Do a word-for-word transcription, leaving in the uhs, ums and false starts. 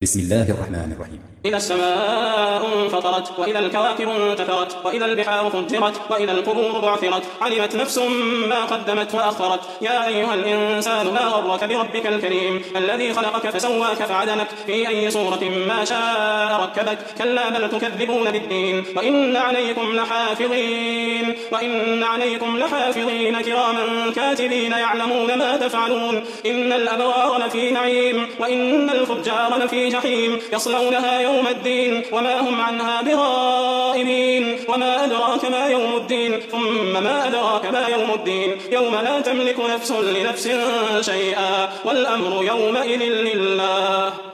بسم الله الرحمن الرحيم. إذا السماء انفطرت وإذا الكواكب انتثرت وإذا البحار فجرت وإذا القبور بعثرت علمت نفس ما قدمت وأخرت. يا أيها الإنسان ما غرك بربك الكريم الذي خلقك فسواك فعدلك في أي صورة ما شاء ركبك. كلا بل تكذبون بالدين وإن عليكم لحافظين وإن عليكم لحافظين كراما كاتبين يعلمون ما تفعلون. إن الأبرار لفي نعيم وإن الفجار لفي جحيم يصلونها يوم الدين وما هم عنها بغائبين. وما أدراك ما يوم الدين ثم ما أدراك ما يوم الدين يوم لا تملك نفس لنفس شيئا والأمر يومئذ لله.